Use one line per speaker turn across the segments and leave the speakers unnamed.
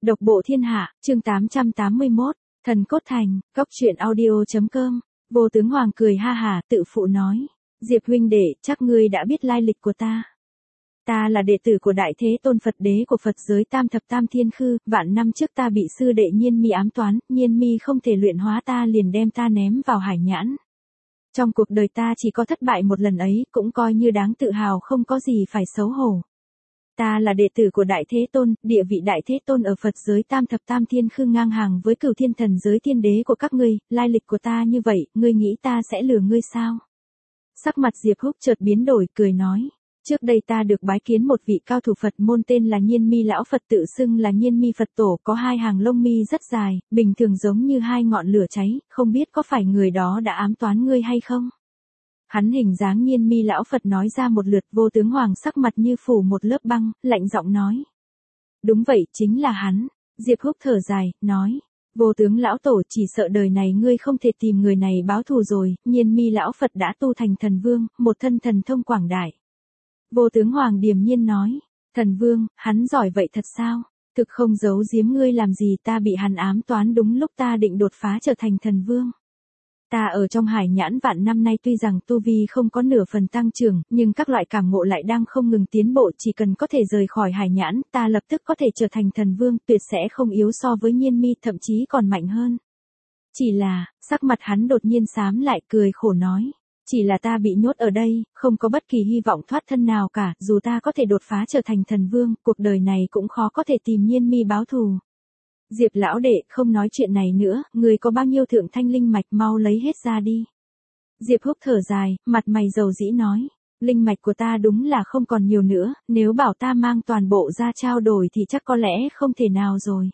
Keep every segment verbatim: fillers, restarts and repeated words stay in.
Độc bộ thiên hạ, chương tám trăm tám mươi mốt, thần cốt thành, góc truyện audio.com, Vô Tướng Hoàng cười ha hà tự phụ nói, Diệp huynh đệ, chắc ngươi đã biết lai lịch của ta. Ta là đệ tử của Đại Thế Tôn Phật Đế của Phật giới Tam Thập Tam Thiên Khư, vạn năm trước ta bị sư đệ Nhiên Mi ám toán, Nhiên Mi không thể luyện hóa ta liền đem ta ném vào hải nhãn. Trong cuộc đời ta chỉ có thất bại một lần ấy, cũng coi như đáng tự hào không có gì phải xấu hổ. Ta là đệ tử của Đại Thế Tôn, địa vị Đại Thế Tôn ở Phật giới Tam Thập Tam Thiên Khư ngang hàng với Cửu Thiên Thần giới thiên đế của các ngươi, lai lịch của ta như vậy, ngươi nghĩ ta sẽ lừa ngươi sao? Sắc mặt Diệp Húc chợt biến đổi, cười nói, trước đây ta được bái kiến một vị cao thủ Phật môn tên là Nhiên Mi lão Phật tự xưng là Nhiên Mi Phật tổ, có hai hàng lông mi rất dài, bình thường giống như hai ngọn lửa cháy, không biết có phải người đó đã ám toán ngươi hay không? Hắn hình dáng Nhiên Mi lão Phật nói ra một lượt, Vô Tướng Hoàng sắc mặt như phủ một lớp băng, lạnh giọng nói. Đúng vậy, chính là hắn. Diệp Húc thở dài, nói. Vô Tướng lão tổ, chỉ sợ đời này ngươi không thể tìm người này báo thù rồi, Nhiên Mi lão Phật đã tu thành thần vương, một thân thần thông quảng đại. Vô Tướng Hoàng điềm nhiên nói. Thần vương, hắn giỏi vậy thật sao? Thực không giấu giếm ngươi làm gì, ta bị hắn ám toán đúng lúc ta định đột phá trở thành thần vương. Ta ở trong hải nhãn vạn năm nay tuy rằng tu vi không có nửa phần tăng trưởng, nhưng các loại cảm ngộ lại đang không ngừng tiến bộ, chỉ cần có thể rời khỏi hải nhãn, ta lập tức có thể trở thành thần vương, tuyệt sẽ không yếu so với Nhiên Mi, thậm chí còn mạnh hơn. Chỉ là, sắc mặt hắn đột nhiên xám lại, cười khổ nói, chỉ là ta bị nhốt ở đây, không có bất kỳ hy vọng thoát thân nào cả, dù ta có thể đột phá trở thành thần vương, cuộc đời này cũng khó có thể tìm Nhiên Mi báo thù. Diệp lão đệ, không nói chuyện này nữa, người có bao nhiêu thượng thanh linh mạch mau lấy hết ra đi. Diệp Húc thở dài, mặt mày dầu dĩ nói, linh mạch của ta đúng là không còn nhiều nữa, nếu bảo ta mang toàn bộ ra trao đổi thì chắc có lẽ không thể nào rồi.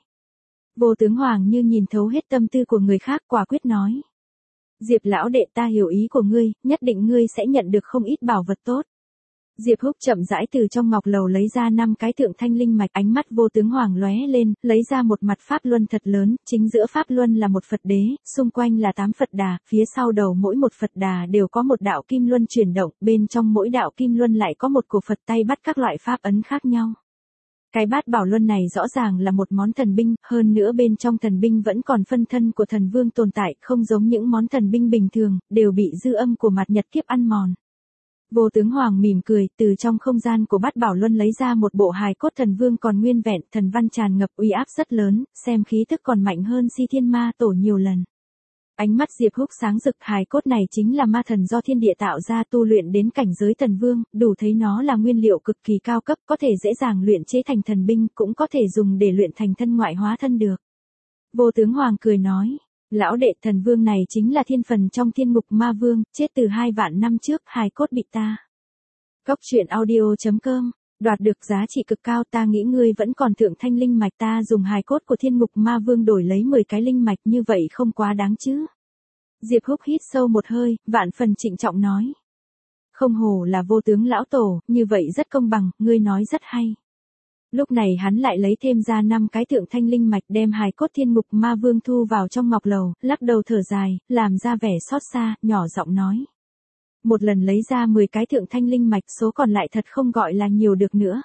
Vô Tướng Hoàng như nhìn thấu hết tâm tư của người khác, quả quyết nói. Diệp lão đệ, ta hiểu ý của ngươi, nhất định ngươi sẽ nhận được không ít bảo vật tốt. Diệp Húc chậm rãi từ trong ngọc lầu lấy ra năm cái thượng thanh linh mạch, ánh mắt Vô Tướng Hoàng lóe lên, lấy ra một mặt pháp luân thật lớn, chính giữa pháp luân là một Phật đế, xung quanh là tám Phật đà, phía sau đầu mỗi một Phật đà đều có một đạo kim luân chuyển động, bên trong mỗi đạo kim luân lại có một cổ Phật tay bắt các loại pháp ấn khác nhau. Cái bát bảo luân này rõ ràng là một món thần binh, hơn nữa bên trong thần binh vẫn còn phân thân của thần vương tồn tại, không giống những món thần binh bình thường, đều bị dư âm của mặt nhật kiếp ăn mòn. Vô Tướng Hoàng mỉm cười, từ trong không gian của bát bảo luân lấy ra một bộ hài cốt thần vương còn nguyên vẹn, thần văn tràn ngập uy áp rất lớn, xem khí tức còn mạnh hơn Si Thiên Ma Tổ nhiều lần. Ánh mắt Diệp Húc sáng rực, hài cốt này chính là ma thần do thiên địa tạo ra, tu luyện đến cảnh giới thần vương, đủ thấy nó là nguyên liệu cực kỳ cao cấp, có thể dễ dàng luyện chế thành thần binh, cũng có thể dùng để luyện thành thân ngoại hóa thân được. Vô Tướng Hoàng cười nói. Lão đệ, thần vương này chính là thiên phần trong thiên ngục ma vương, chết từ hai vạn năm trước, hài cốt bị ta. Góc truyện audio.com, đoạt được giá trị cực cao, ta nghĩ ngươi vẫn còn thượng thanh linh mạch, ta dùng hài cốt của thiên ngục ma vương đổi lấy mười cái linh mạch, như vậy không quá đáng chứ. Diệp Húc hít sâu một hơi, vạn phần trịnh trọng nói. Không hổ là Vô Tướng lão tổ, như vậy rất công bằng, ngươi nói rất hay. Lúc này hắn lại lấy thêm ra năm cái thượng thanh linh mạch, đem hài cốt thiên ngục ma vương thu vào trong ngọc lầu, lắc đầu thở dài, làm ra vẻ xót xa, nhỏ giọng nói. Một lần lấy ra mười cái thượng thanh linh mạch, số còn lại thật không gọi là nhiều được nữa.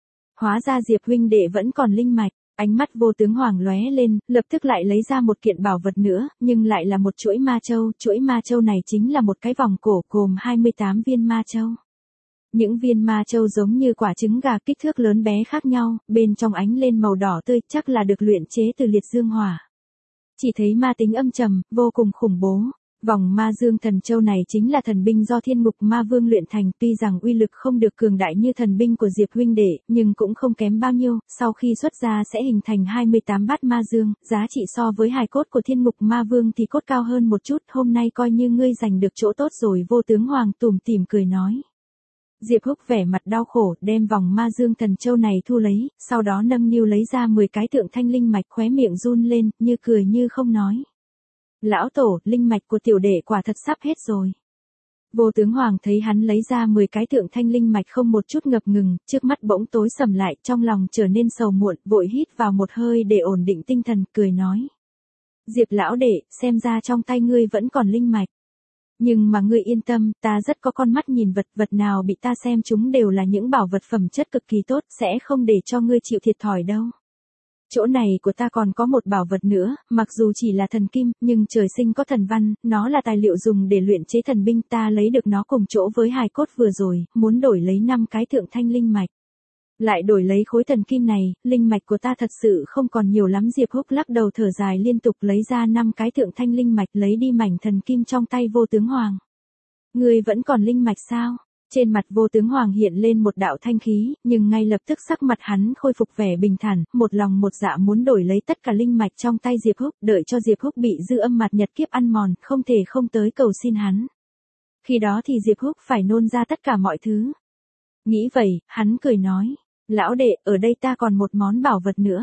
Hóa ra Diệp huynh đệ vẫn còn linh mạch, ánh mắt Vô Tướng Hoàng lóe lên, lập tức lại lấy ra một kiện bảo vật nữa, nhưng lại là một chuỗi ma châu, chuỗi ma châu này chính là một cái vòng cổ gồm hai mươi tám viên ma châu. Những viên ma châu giống như quả trứng gà, kích thước lớn bé khác nhau, bên trong ánh lên màu đỏ tươi, chắc là được luyện chế từ liệt dương hỏa. Chỉ thấy ma tính âm trầm, vô cùng khủng bố. Vòng ma dương thần châu này chính là thần binh do thiên ngục ma vương luyện thành, tuy rằng uy lực không được cường đại như thần binh của Diệp huynh đệ, nhưng cũng không kém bao nhiêu, sau khi xuất ra sẽ hình thành hai mươi tám bát ma dương, giá trị so với hài cốt của thiên ngục ma vương thì cốt cao hơn một chút, hôm nay coi như ngươi giành được chỗ tốt rồi. Vô Tướng Hoàng tủm tỉm cười nói. Diệp Húc vẻ mặt đau khổ, đem vòng ma dương thần châu này thu lấy, sau đó nâng niu lấy ra mười cái thượng thanh linh mạch, khóe miệng run lên, như cười như không nói. Lão tổ, linh mạch của tiểu đệ quả thật sắp hết rồi. Vô Tướng Hoàng thấy hắn lấy ra mười cái thượng thanh linh mạch không một chút ngập ngừng, trước mắt bỗng tối sầm lại, trong lòng trở nên sầu muộn, vội hít vào một hơi để ổn định tinh thần, cười nói. Diệp lão đệ, xem ra trong tay ngươi vẫn còn linh mạch. Nhưng mà ngươi yên tâm, ta rất có con mắt nhìn vật, vật nào bị ta xem chúng đều là những bảo vật phẩm chất cực kỳ tốt, sẽ không để cho ngươi chịu thiệt thòi đâu. Chỗ này của ta còn có một bảo vật nữa, mặc dù chỉ là thần kim, nhưng trời sinh có thần văn, nó là tài liệu dùng để luyện chế thần binh, ta lấy được nó cùng chỗ với hài cốt vừa rồi, muốn đổi lấy năm cái thượng thanh linh mạch. Lại đổi lấy khối thần kim này, linh mạch của ta thật sự không còn nhiều lắm. Diệp Húc lắc đầu thở dài liên tục lấy ra năm cái thượng thanh linh mạch, lấy đi mảnh thần kim trong tay Vô Tướng Hoàng. Ngươi vẫn còn linh mạch sao? Trên mặt Vô Tướng Hoàng hiện lên một đạo thanh khí, nhưng ngay lập tức sắc mặt hắn khôi phục vẻ bình thản, một lòng một dạ muốn đổi lấy tất cả linh mạch trong tay Diệp Húc, đợi cho Diệp Húc bị dư âm mạt nhật kiếp ăn mòn, không thể không tới cầu xin hắn. Khi đó thì Diệp Húc phải nôn ra tất cả mọi thứ. Nghĩ vậy, hắn cười nói, lão đệ, ở đây ta còn một món bảo vật nữa.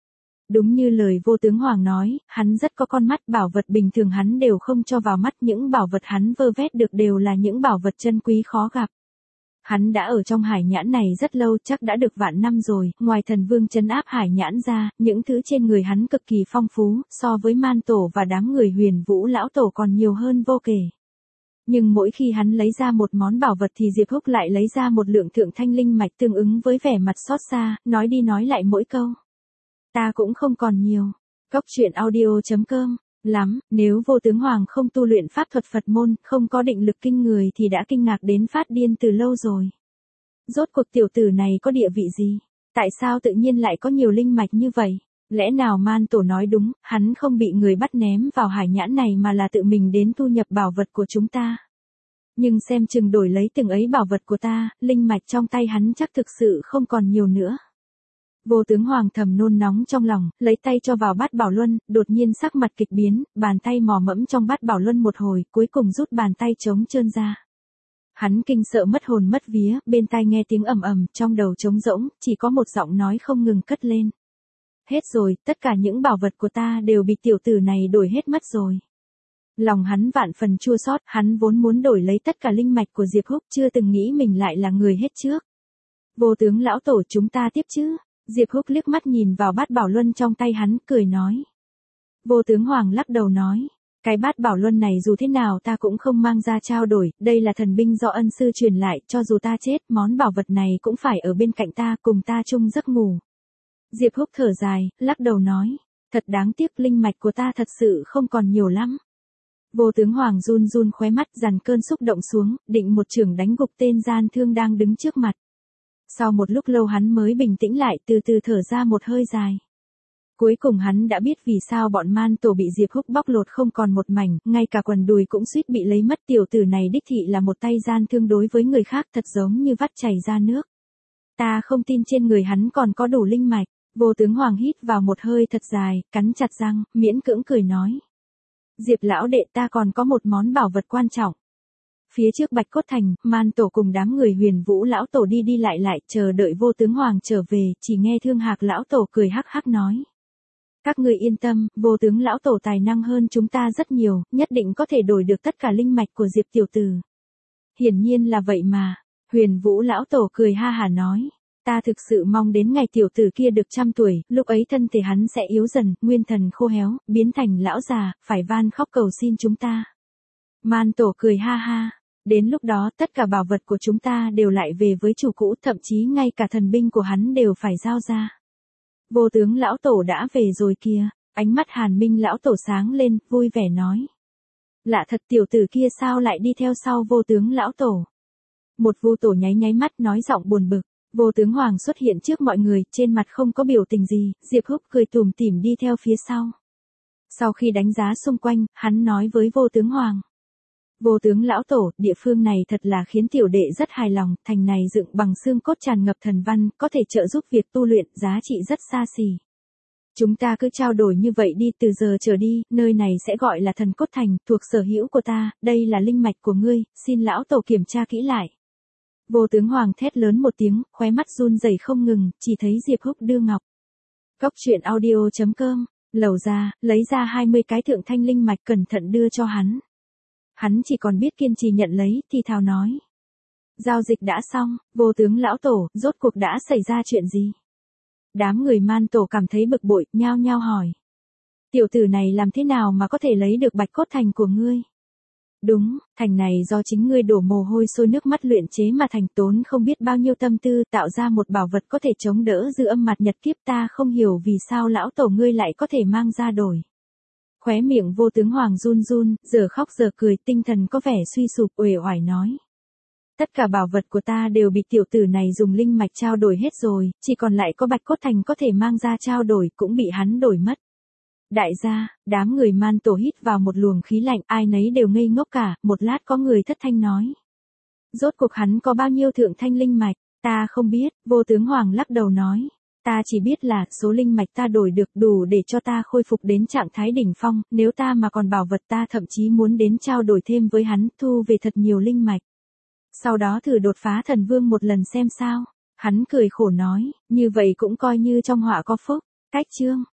Đúng như lời Vô Tướng Hoàng nói, hắn rất có con mắt, bảo vật bình thường hắn đều không cho vào mắt, những bảo vật hắn vơ vét được đều là những bảo vật chân quý khó gặp. Hắn đã ở trong hải nhãn này rất lâu, chắc đã được vạn năm rồi, ngoài thần vương trấn áp hải nhãn ra, những thứ trên người hắn cực kỳ phong phú, so với man tổ và đám người Huyền Vũ lão tổ còn nhiều hơn vô kể. Nhưng mỗi khi hắn lấy ra một món bảo vật thì Diệp Húc lại lấy ra một lượng thượng thanh linh mạch tương ứng với vẻ mặt xót xa, nói đi nói lại mỗi câu. Ta cũng không còn nhiều. Cốc truyện audio chấm com lắm, nếu Vô Tướng Hoàng không tu luyện pháp thuật Phật môn, không có định lực kinh người thì đã kinh ngạc đến phát điên từ lâu rồi. Rốt cuộc tiểu tử này có địa vị gì? Tại sao tự nhiên lại có nhiều linh mạch như vậy? Lẽ nào man tổ nói đúng, hắn không bị người bắt ném vào hải nhãn này mà là tự mình đến thu nhập bảo vật của chúng ta. Nhưng xem chừng đổi lấy từng ấy bảo vật của ta, linh mạch trong tay hắn chắc thực sự không còn nhiều nữa. Vô Tướng Hoàng thầm nôn nóng trong lòng, lấy tay cho vào bát bảo luân, đột nhiên sắc mặt kịch biến, bàn tay mò mẫm trong bát bảo luân một hồi, cuối cùng rút bàn tay trống trơn ra. Hắn kinh sợ mất hồn mất vía, bên tai nghe tiếng ầm ầm, trong đầu trống rỗng, chỉ có một giọng nói không ngừng cất lên. Hết rồi, tất cả những bảo vật của ta đều bị tiểu tử này đổi hết mất rồi. Lòng hắn vạn phần chua xót, hắn vốn muốn đổi lấy tất cả linh mạch của Diệp Húc, chưa từng nghĩ mình lại là người hết trước. Vô Tướng lão tổ, chúng ta tiếp chứ? Diệp Húc liếc mắt nhìn vào bát bảo luân trong tay hắn, cười nói. Vô Tướng Hoàng lắc đầu nói, cái bát bảo luân này dù thế nào ta cũng không mang ra trao đổi, đây là thần binh do ân sư truyền lại, cho dù ta chết, món bảo vật này cũng phải ở bên cạnh ta, cùng ta chung giấc ngủ. Diệp Húc thở dài, lắc đầu nói, thật đáng tiếc, linh mạch của ta thật sự không còn nhiều lắm. Vô Tướng Hoàng run run khóe mắt, dằn cơn xúc động xuống, định một chưởng đánh gục tên gian thương đang đứng trước mặt. Sau một lúc lâu hắn mới bình tĩnh lại, từ từ thở ra một hơi dài. Cuối cùng hắn đã biết vì sao bọn man tổ bị Diệp Húc bóc lột không còn một mảnh, ngay cả quần đùi cũng suýt bị lấy mất. Tiểu tử này đích thị là một tay gian thương đối với người khác, thật giống như vắt chảy ra nước. Ta không tin trên người hắn còn có đủ linh mạch. Vô Tướng Hoàng hít vào một hơi thật dài, cắn chặt răng, miễn cưỡng cười nói. Diệp lão đệ, ta còn có một món bảo vật quan trọng. Phía trước Bạch Cốt Thành, man tổ cùng đám người Huyền Vũ lão tổ đi đi lại lại, chờ đợi Vô Tướng Hoàng trở về, chỉ nghe Thương Hạc lão tổ cười hắc hắc nói. Các ngươi yên tâm, Vô Tướng lão tổ tài năng hơn chúng ta rất nhiều, nhất định có thể đổi được tất cả linh mạch của Diệp tiểu tử. Hiển nhiên là vậy mà. Huyền Vũ lão tổ cười ha hả nói. Ta thực sự mong đến ngày tiểu tử kia được trăm tuổi, lúc ấy thân thể hắn sẽ yếu dần, nguyên thần khô héo, biến thành lão già, phải van khóc cầu xin chúng ta. Man tổ cười ha ha. Đến lúc đó tất cả bảo vật của chúng ta đều lại về với chủ cũ, thậm chí ngay cả thần binh của hắn đều phải giao ra. Vô Tướng lão tổ đã về rồi kìa, ánh mắt Hàn Minh lão tổ sáng lên, vui vẻ nói. Lạ thật, tiểu tử kia sao lại đi theo sau Vô Tướng lão tổ. Một Vu tổ nháy nháy mắt nói giọng buồn bực. Vô Tướng Hoàng xuất hiện trước mọi người, trên mặt không có biểu tình gì, Diệp Húc cười tủm tỉm đi theo phía sau. Sau khi đánh giá xung quanh, hắn nói với Vô Tướng Hoàng. Vô Tướng lão tổ, địa phương này thật là khiến tiểu đệ rất hài lòng, thành này dựng bằng xương cốt tràn ngập thần văn, có thể trợ giúp việc tu luyện, giá trị rất xa xỉ. Chúng ta cứ trao đổi như vậy đi, từ giờ trở đi, nơi này sẽ gọi là Thần Cốt Thành, thuộc sở hữu của ta, đây là linh mạch của ngươi, xin lão tổ kiểm tra kỹ lại. Vô Tướng Hoàng thét lớn một tiếng, khóe mắt run rẩy không ngừng, chỉ thấy Diệp Húc đưa ngọc. Cốc truyện audio chấm com, lầu ra, lấy ra hai mươi cái thượng thanh linh mạch cẩn thận đưa cho hắn. Hắn chỉ còn biết kiên trì nhận lấy, thì thào nói. Giao dịch đã xong, Vô Tướng lão tổ, rốt cuộc đã xảy ra chuyện gì? Đám người man tổ cảm thấy bực bội, nhao nhao hỏi. Tiểu tử này làm thế nào mà có thể lấy được Bạch Cốt Thành của ngươi? Đúng, thành này do chính ngươi đổ mồ hôi sôi nước mắt luyện chế mà thành, tốn không biết bao nhiêu tâm tư tạo ra một bảo vật có thể chống đỡ dư âm mặt nhật kiếp, ta không hiểu vì sao lão tổ ngươi lại có thể mang ra đổi. Khóe miệng Vô Tướng Hoàng run run, giờ khóc giờ cười, tinh thần có vẻ suy sụp, uể oải nói. Tất cả bảo vật của ta đều bị tiểu tử này dùng linh mạch trao đổi hết rồi, chỉ còn lại có Bạch Cốt Thành có thể mang ra trao đổi, cũng bị hắn đổi mất. Đại gia, đám người Man Tổ hít vào một luồng khí lạnh, ai nấy đều ngây ngốc cả, một lát có người thất thanh nói. Rốt cuộc hắn có bao nhiêu thượng thanh linh mạch, ta không biết, Vô Tướng Hoàng lắc đầu nói. Ta chỉ biết là số linh mạch ta đổi được đủ để cho ta khôi phục đến trạng thái đỉnh phong, nếu ta mà còn bảo vật ta thậm chí muốn đến trao đổi thêm với hắn, thu về thật nhiều linh mạch. Sau đó thử đột phá thần vương một lần xem sao. Hắn cười khổ nói, như vậy cũng coi như trong họa có phúc. Cách chương